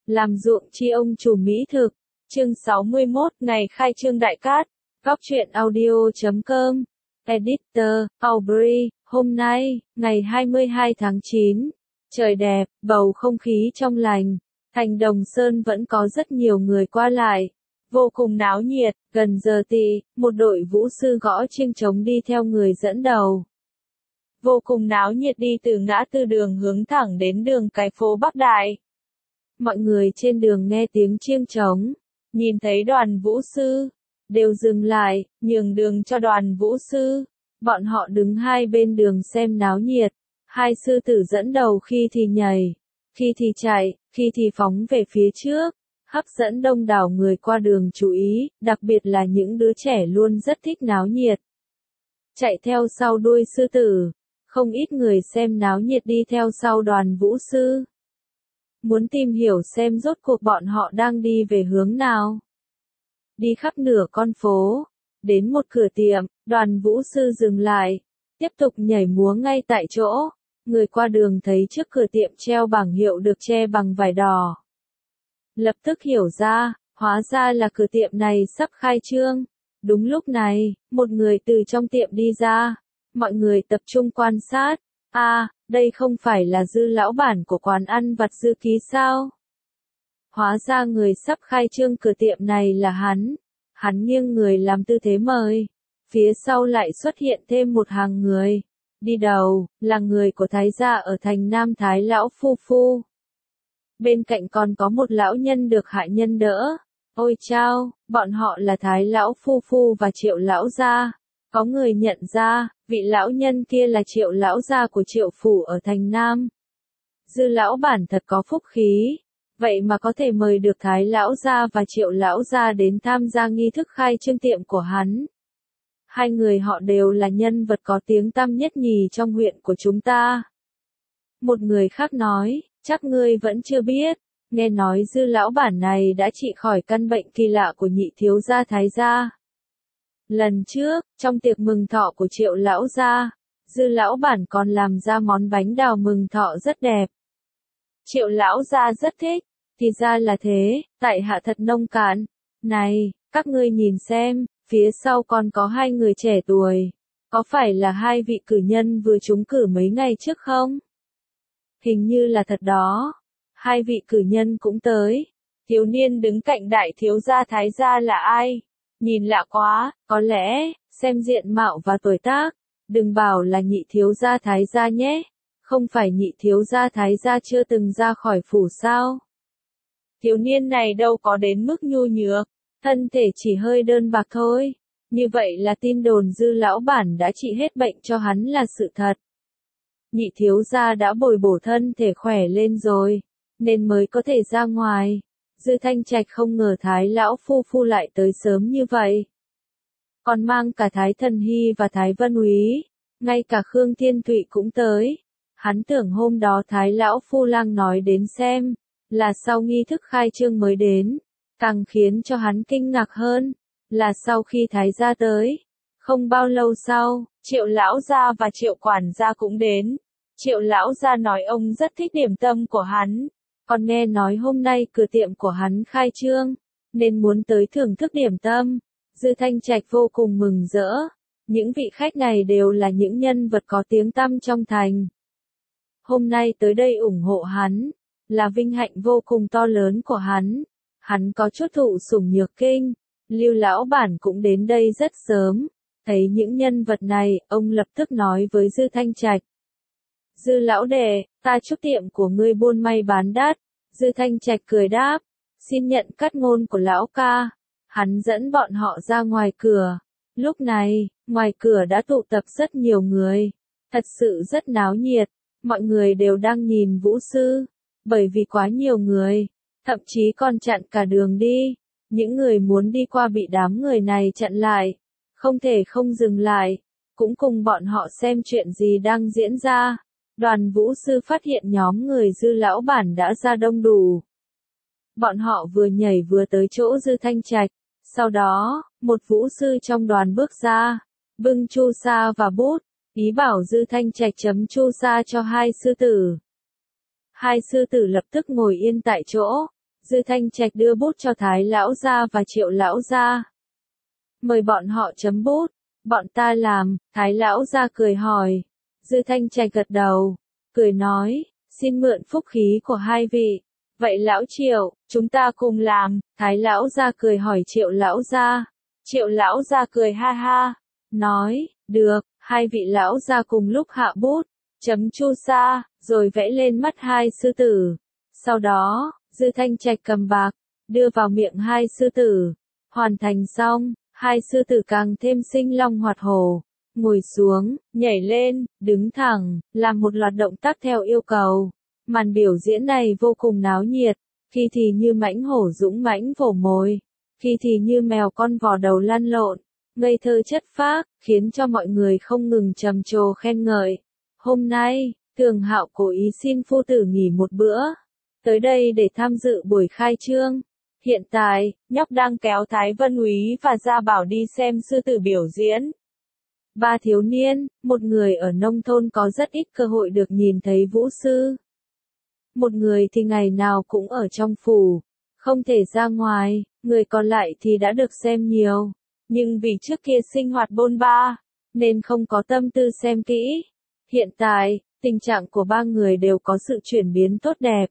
làm ruộng chi ông chủ mỹ thực. Chương 61, ngày khai trương Đại Cát. Góc truyện audio.com. Editor, Aubrey. Hôm nay, ngày 22 tháng 9. Trời đẹp, bầu không khí trong lành. Thành Đồng Sơn vẫn có rất nhiều người qua lại. Vô cùng náo nhiệt, gần giờ tỵ, một đội vũ sư gõ chiêng trống đi theo người dẫn đầu. Vô cùng náo nhiệt đi từ ngã tư đường hướng thẳng đến đường cái phố Bắc Đại. Mọi người trên đường nghe tiếng chiêng trống, nhìn thấy đoàn vũ sư, đều dừng lại, nhường đường cho đoàn vũ sư. Bọn họ đứng hai bên đường xem náo nhiệt, hai sư tử dẫn đầu khi thì nhảy, khi thì chạy, khi thì phóng về phía trước, hấp dẫn đông đảo người qua đường chú ý, đặc biệt là những đứa trẻ luôn rất thích náo nhiệt. Chạy theo sau đuôi sư tử, không ít người xem náo nhiệt đi theo sau đoàn vũ sư. Muốn tìm hiểu xem rốt cuộc bọn họ đang đi về hướng nào. Đi khắp nửa con phố, đến một cửa tiệm, đoàn vũ sư dừng lại, tiếp tục nhảy múa ngay tại chỗ. Người qua đường thấy trước cửa tiệm treo bảng hiệu được che bằng vải đỏ. Lập tức hiểu ra, hóa ra là cửa tiệm này sắp khai trương. Đúng lúc này, một người từ trong tiệm đi ra. Mọi người tập trung quan sát. Đây không phải là Dư lão bản của quán ăn vặt Dư Ký sao? Hóa ra người sắp khai trương cửa tiệm này là hắn. Hắn nghiêng người làm tư thế mời. Phía sau lại xuất hiện thêm một hàng người. Đi đầu, là người của Thái gia ở thành Nam Thái lão phu phu. Bên cạnh còn có một lão nhân được hạ nhân đỡ. Ôi chao, bọn họ là Thái lão phu phu và Triệu lão gia. Có người nhận ra, vị lão nhân kia là Triệu lão gia của Triệu phủ ở thành Nam. Dư lão bản thật có phúc khí. Vậy mà có thể mời được Thái lão gia và Triệu lão gia đến tham gia nghi thức khai trương tiệm của hắn. Hai người họ đều là nhân vật có tiếng tăm nhất nhì trong huyện của chúng ta. Một người khác nói, chắc ngươi vẫn chưa biết, nghe nói Dư lão bản này đã trị khỏi căn bệnh kỳ lạ của nhị thiếu gia Thái gia. Lần trước, trong tiệc mừng thọ của Triệu lão gia, Dư lão bản còn làm ra món bánh đào mừng thọ rất đẹp. Triệu lão gia rất thích, thì ra là thế, tại hạ thật nông cạn. Này, các ngươi nhìn xem, phía sau còn có hai người trẻ tuổi, có phải là hai vị cử nhân vừa trúng cử mấy ngày trước không? Hình như là thật đó, hai vị cử nhân cũng tới. Thiếu niên đứng cạnh đại thiếu gia Thái gia là ai? Nhìn lạ quá, có lẽ, xem diện mạo và tuổi tác, đừng bảo là nhị thiếu gia Thái gia nhé. Không phải nhị thiếu gia Thái gia chưa từng ra khỏi phủ sao? Thiếu niên này đâu có đến mức nhu nhược, thân thể chỉ hơi đơn bạc thôi. Như vậy là tin đồn Dư lão bản đã trị hết bệnh cho hắn là sự thật. Nhị thiếu gia đã bồi bổ thân thể khỏe lên rồi, nên mới có thể ra ngoài. Dư Thanh Trạch không ngờ Thái lão phu phu lại tới sớm như vậy. Còn mang cả Thái Thần Hy và Thái Vân Úy, ngay cả Khương Thiên Thụy cũng tới. Hắn tưởng hôm đó Thái lão phu lang nói đến xem, là sau nghi thức khai trương mới đến. Càng khiến cho hắn kinh ngạc hơn, là sau khi Thái gia tới, không bao lâu sau, Triệu lão gia và Triệu quản gia cũng đến. Triệu lão gia nói ông rất thích điểm tâm của hắn, còn nghe nói hôm nay cửa tiệm của hắn khai trương, nên muốn tới thưởng thức điểm tâm. Dư Thanh Trạch vô cùng mừng rỡ, những vị khách này đều là những nhân vật có tiếng tăm trong thành. Hôm nay tới đây ủng hộ hắn, là vinh hạnh vô cùng to lớn của hắn. Hắn có chút thụ sủng nhược kinh, Lưu lão bản cũng đến đây rất sớm. Thấy những nhân vật này, ông lập tức nói với Dư Thanh Trạch. Dư lão đệ, ta chúc tiệm của ngươi buôn may bán đắt. Dư Thanh Trạch cười đáp, xin nhận cắt ngôn của lão ca. Hắn dẫn bọn họ ra ngoài cửa. Lúc này, ngoài cửa đã tụ tập rất nhiều người. Thật sự rất náo nhiệt, mọi người đều đang nhìn vũ sư. Bởi vì quá nhiều người, thậm chí còn chặn cả đường đi. Những người muốn đi qua bị đám người này chặn lại, không thể không dừng lại, cũng cùng bọn họ xem chuyện gì đang diễn ra. Đoàn vũ sư phát hiện nhóm người Dư lão bản đã ra đông đủ. Bọn họ vừa nhảy vừa tới chỗ Dư Thanh Trạch, sau đó, một vũ sư trong đoàn bước ra, bưng chu sa và bút, ý bảo Dư Thanh Trạch chấm chu sa cho hai sư tử. Hai sư tử lập tức ngồi yên tại chỗ, Dư Thanh Trạch đưa bút cho Thái lão gia và Triệu lão gia. Mời bọn họ chấm bút. Bọn ta làm, Thái lão gia cười hỏi. Dư Thanh Trạch gật đầu, cười nói, xin mượn phúc khí của hai vị. Vậy lão Triệu, chúng ta cùng làm, Thái lão gia cười hỏi Triệu lão gia. Triệu lão gia cười ha ha, nói, được, hai vị lão gia cùng lúc hạ bút, chấm chu sa, rồi vẽ lên mắt hai sư tử. Sau đó, Dư Thanh Trạch cầm bạc, đưa vào miệng hai sư tử. Hoàn thành xong, hai sư tử càng thêm sinh long hoạt hổ, ngồi xuống, nhảy lên, đứng thẳng, làm một loạt động tác theo yêu cầu. Màn biểu diễn này vô cùng náo nhiệt, khi thì như mãnh hổ dũng mãnh vồ mồi, khi thì như mèo con vò đầu lăn lộn, ngây thơ chất phác, khiến cho mọi người không ngừng trầm trồ khen ngợi. Hôm nay, Thường Hạo cố ý xin phu tử nghỉ một bữa, tới đây để tham dự buổi khai trương. Hiện tại, nhóc đang kéo Thái Vân Úy và Gia Bảo đi xem sư tử biểu diễn. Ba thiếu niên, một người ở nông thôn có rất ít cơ hội được nhìn thấy vũ sư. Một người thì ngày nào cũng ở trong phủ, không thể ra ngoài, người còn lại thì đã được xem nhiều. Nhưng vì trước kia sinh hoạt bôn ba, nên không có tâm tư xem kỹ. Hiện tại, tình trạng của ba người đều có sự chuyển biến tốt đẹp.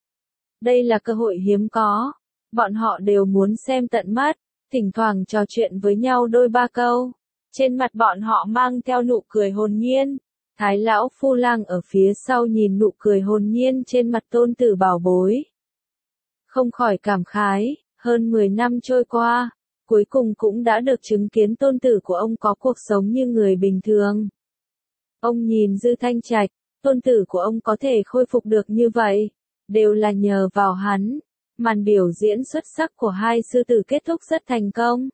Đây là cơ hội hiếm có. Bọn họ đều muốn xem tận mắt, thỉnh thoảng trò chuyện với nhau đôi ba câu. Trên mặt bọn họ mang theo nụ cười hồn nhiên. Thái lão phu lang ở phía sau nhìn nụ cười hồn nhiên trên mặt tôn tử bảo bối. Không khỏi cảm khái, hơn 10 năm trôi qua, cuối cùng cũng đã được chứng kiến tôn tử của ông có cuộc sống như người bình thường. Ông nhìn Dư Thanh Trạch, tôn tử của ông có thể khôi phục được như vậy, đều là nhờ vào hắn. Màn biểu diễn xuất sắc của hai sư tử kết thúc rất thành công.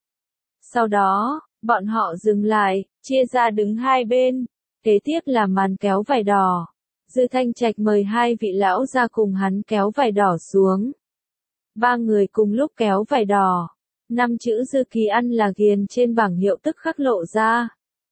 Sau đó, bọn họ dừng lại, chia ra đứng hai bên. Kế tiếp là màn kéo vải đỏ. Dư Thanh Trạch mời hai vị lão ra cùng hắn kéo vải đỏ xuống. Ba người cùng lúc kéo vải đỏ. 5 chữ Dư Kỳ Ăn là ghiền trên bảng hiệu tức khắc lộ ra.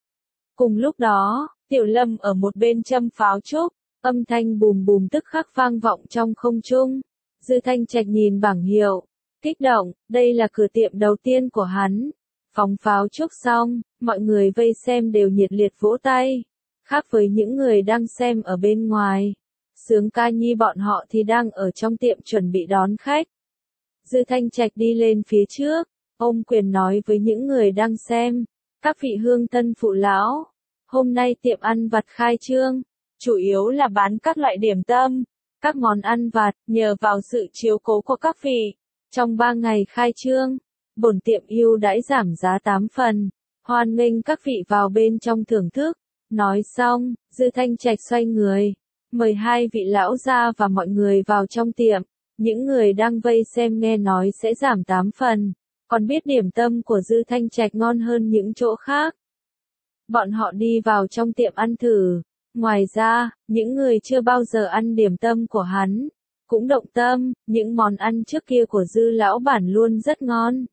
Cùng lúc đó, Tiểu Lâm ở một bên châm pháo trúc, âm thanh bùm bùm tức khắc vang vọng trong không trung. Dư Thanh Trạch nhìn bảng hiệu, kích động, đây là cửa tiệm đầu tiên của hắn. Phóng pháo trúc xong, mọi người vây xem đều nhiệt liệt vỗ tay. Khác với những người đang xem ở bên ngoài, Sướng Ca Nhi bọn họ thì đang ở trong tiệm chuẩn bị đón khách. Dư Thanh Trạch đi lên phía trước, ôm quyền nói với những người đang xem, các vị hương thân phụ lão, hôm nay tiệm ăn vặt khai trương, chủ yếu là bán các loại điểm tâm, các món ăn vặt, nhờ vào sự chiếu cố của các vị. Trong 3 ngày khai trương, bổn tiệm ưu đãi giảm giá 8 phần, hoan nghênh các vị vào bên trong thưởng thức. Nói xong, Dư Thanh Trạch xoay người, mời hai vị lão gia và mọi người vào trong tiệm. Những người đang vây xem nghe nói sẽ giảm 8 phần, còn biết điểm tâm của Dư Thanh Trạch ngon hơn những chỗ khác. Bọn họ đi vào trong tiệm ăn thử. Ngoài ra, những người chưa bao giờ ăn điểm tâm của hắn, cũng động tâm, những món ăn trước kia của Dư lão bản luôn rất ngon.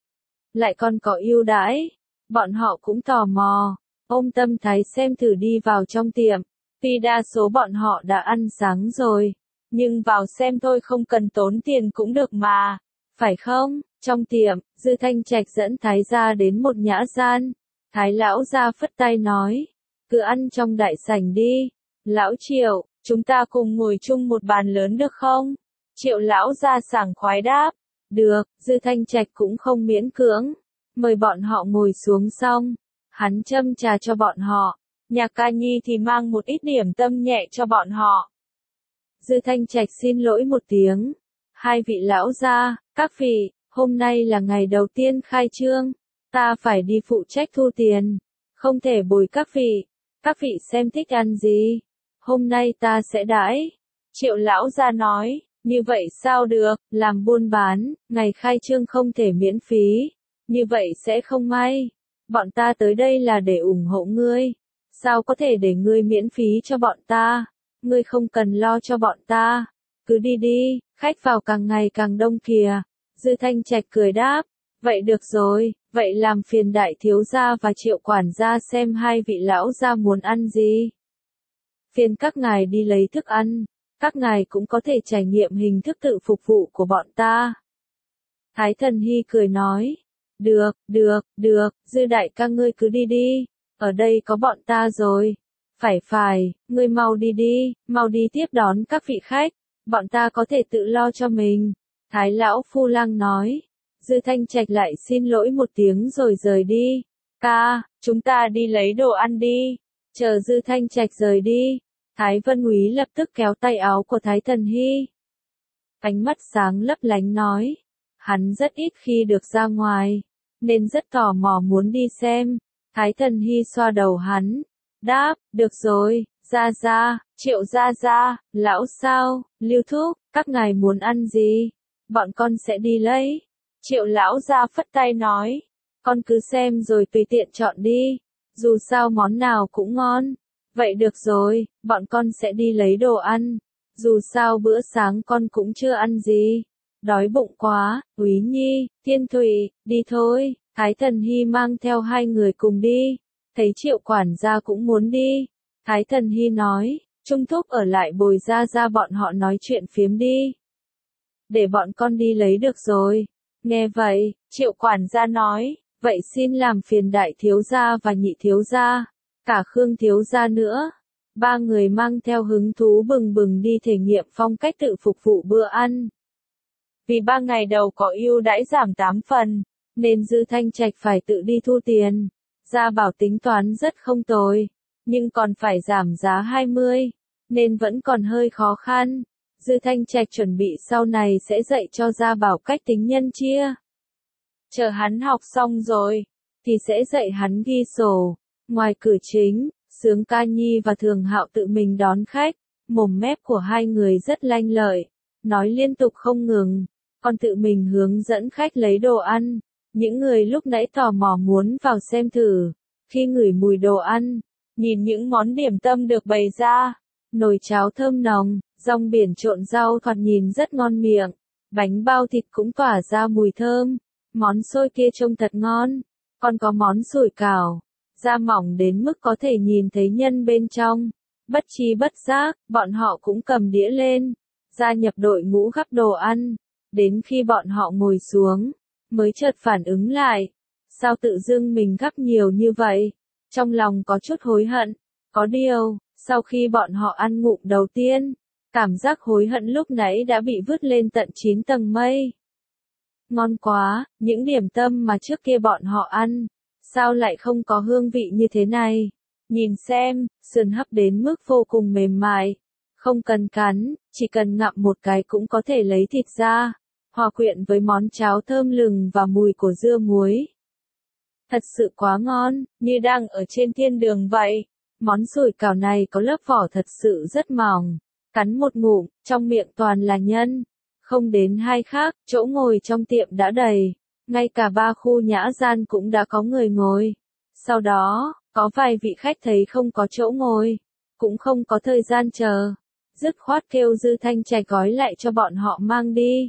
Lại còn có ưu đãi, bọn họ cũng tò mò, ôm tâm thái xem thử đi vào trong tiệm. Tuy đa số bọn họ đã ăn sáng rồi, nhưng vào xem thôi không cần tốn tiền cũng được mà, phải không? Trong tiệm, Dư Thanh Trạch dẫn Thái gia đến một nhã gian. Thái lão gia phất tay nói, cứ ăn trong đại sảnh đi. Lão Triệu, chúng ta cùng ngồi chung một bàn lớn được không? Triệu lão gia sảng khoái đáp, được. Dư Thanh Trạch cũng không miễn cưỡng, mời bọn họ ngồi xuống xong, hắn châm trà cho bọn họ, Nhạc Ca Nhi thì mang một ít điểm tâm nhẹ cho bọn họ. Dư Thanh Trạch xin lỗi một tiếng, hai vị lão gia, các vị, hôm nay là ngày đầu tiên khai trương, ta phải đi phụ trách thu tiền, không thể bồi các vị xem thích ăn gì, hôm nay ta sẽ đãi. Triệu lão gia nói, như vậy sao được, làm buôn bán, ngày khai trương không thể miễn phí, như vậy sẽ không may, bọn ta tới đây là để ủng hộ ngươi, sao có thể để ngươi miễn phí cho bọn ta, ngươi không cần lo cho bọn ta, cứ đi đi, khách vào càng ngày càng đông kìa. Dư Thanh Trạch cười đáp, vậy được rồi, vậy làm phiền đại thiếu gia và Triệu quản gia xem hai vị lão gia muốn ăn gì. Phiền các ngài đi lấy thức ăn. các ngài cũng có thể trải nghiệm hình thức tự phục vụ của bọn ta. Thái Thần Hy cười nói, được, Dư đại ca ngươi cứ đi đi, ở đây có bọn ta rồi. Phải, ngươi mau đi tiếp đón các vị khách, bọn ta có thể tự lo cho mình. Thái lão phu lang nói, Dư Thanh Trạch lại xin lỗi một tiếng rồi rời đi. Ca, chúng ta đi lấy đồ ăn đi. Chờ Dư Thanh Trạch rời đi, Thái Vân Úy lập tức kéo tay áo của Thái Thần Hy. Ánh mắt sáng lấp lánh nói, hắn rất ít khi được ra ngoài, nên rất tò mò muốn đi xem. Thái Thần Hy xoa đầu hắn, đáp, được rồi, ra, Triệu ra, lão sao, Lưu thúc, các ngài muốn ăn gì? Bọn con sẽ đi lấy. Triệu lão ra phất tay nói, con cứ xem rồi tùy tiện chọn đi, dù sao món nào cũng ngon. Vậy được rồi, bọn con sẽ đi lấy đồ ăn, dù sao bữa sáng con cũng chưa ăn gì. Đói bụng quá, Úy Nhi, Thiên Thụy, đi thôi. Thái Thần Hy mang theo hai người cùng đi, thấy Triệu quản gia cũng muốn đi. Thái Thần Hy nói, Trung thúc ở lại bồi ra bọn họ nói chuyện phiếm đi. Để bọn con đi lấy được rồi. Nghe vậy, Triệu quản gia nói, vậy xin làm phiền đại thiếu gia và nhị thiếu gia, cả Khương thiếu gia nữa. Ba người mang theo hứng thú bừng bừng đi thể nghiệm phong cách tự phục vụ bữa ăn. Vì 3 ngày đầu có ưu đãi giảm 8 phần, nên Dư Thanh Trạch phải tự đi thu tiền. Gia Bảo tính toán rất không tồi, nhưng còn phải giảm giá 20, nên vẫn còn hơi khó khăn. Dư Thanh Trạch chuẩn bị sau này sẽ dạy cho Gia Bảo cách tính nhân chia. Chờ hắn học xong rồi, thì sẽ dạy hắn ghi sổ. Ngoài cửa chính, Sướng Ca Nhi và Thường Hạo tự mình đón khách, mồm mép của hai người rất lanh lợi, nói liên tục không ngừng, còn tự mình hướng dẫn khách lấy đồ ăn. Những người lúc nãy tò mò muốn vào xem thử, khi ngửi mùi đồ ăn, nhìn những món điểm tâm được bày ra, nồi cháo thơm nồng, rong biển trộn rau thoạt nhìn rất ngon miệng, bánh bao thịt cũng tỏa ra mùi thơm, món xôi kia trông thật ngon, còn có món sủi cảo, da mỏng đến mức có thể nhìn thấy nhân bên trong. Bất tri bất giác, bọn họ cũng cầm đĩa lên, gia nhập đội ngũ gắp đồ ăn, đến khi bọn họ ngồi xuống, mới chợt phản ứng lại, sao tự dưng mình gắp nhiều như vậy, trong lòng có chút hối hận, có điều, sau khi bọn họ ăn ngụm đầu tiên, cảm giác hối hận lúc nãy đã bị vứt lên tận 9 tầng mây. Ngon quá, những điểm tâm mà trước kia bọn họ ăn, sao lại không có hương vị như thế này, nhìn xem, sườn hấp đến mức vô cùng mềm mại, không cần cắn, chỉ cần ngậm một cái cũng có thể lấy thịt ra. Hòa quyện với món cháo thơm lừng và mùi của dưa muối. Thật sự quá ngon, như đang ở trên thiên đường vậy. Món sủi cảo này có lớp vỏ thật sự rất mỏng. Cắn một ngụm, trong miệng toàn là nhân. Không đến 2 khắc, chỗ ngồi trong tiệm đã đầy. Ngay cả 3 khu nhã gian cũng đã có người ngồi. Sau đó, có vài vị khách thấy không có chỗ ngồi, cũng không có thời gian chờ, dứt khoát kêu Dư Thanh Trạch gói lại cho bọn họ mang đi.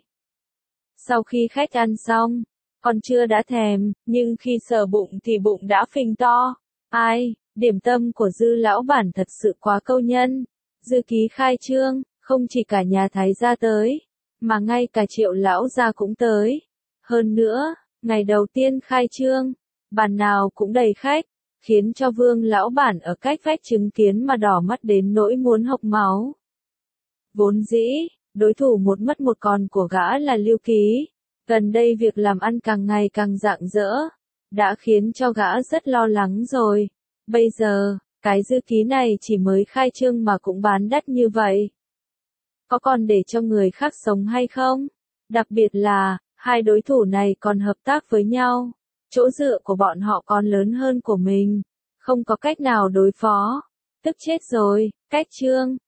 Sau khi khách ăn xong, còn chưa đã thèm, nhưng khi sờ bụng thì bụng đã phình to. Ai, điểm tâm của Dư lão bản thật sự quá câu nhân. Dư ký khai trương, không chỉ cả nhà Thái gia tới, mà ngay cả Triệu lão gia cũng tới. Hơn nữa, ngày đầu tiên khai trương, bàn nào cũng đầy khách, khiến cho Vương lão bản ở cách vách chứng kiến mà đỏ mắt đến nỗi muốn hộc máu. Vốn dĩ, đối thủ một mất một còn của gã là Lưu Ký. Gần đây việc làm ăn càng ngày càng rạng rỡ, đã khiến cho gã rất lo lắng rồi. Bây giờ, cái Dư Ký này chỉ mới khai trương mà cũng bán đắt như vậy. Có còn để cho người khác sống hay không? Đặc biệt là, hai đối thủ này còn hợp tác với nhau. Chỗ dựa của bọn họ còn lớn hơn của mình. Không có cách nào đối phó. Tức chết rồi, cách trương.